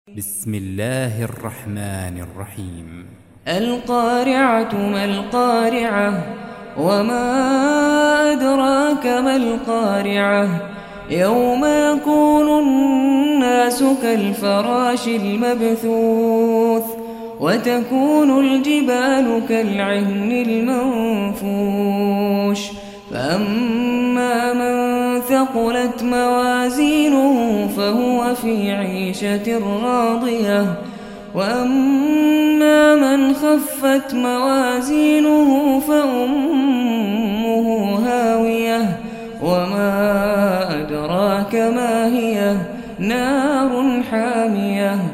بسم الله الرحمن الرحيم. القارعة ما القارعة وما أدراك ما القارعة يوم يكون الناس كالفراش المبثوث وتكون الجبال كالعهن المنفوش فأما من ثقلت موازينه فهو في عيشة راضية وأما من خفت موازينه فأمه هاوية وما أدراك ما هي نار حامية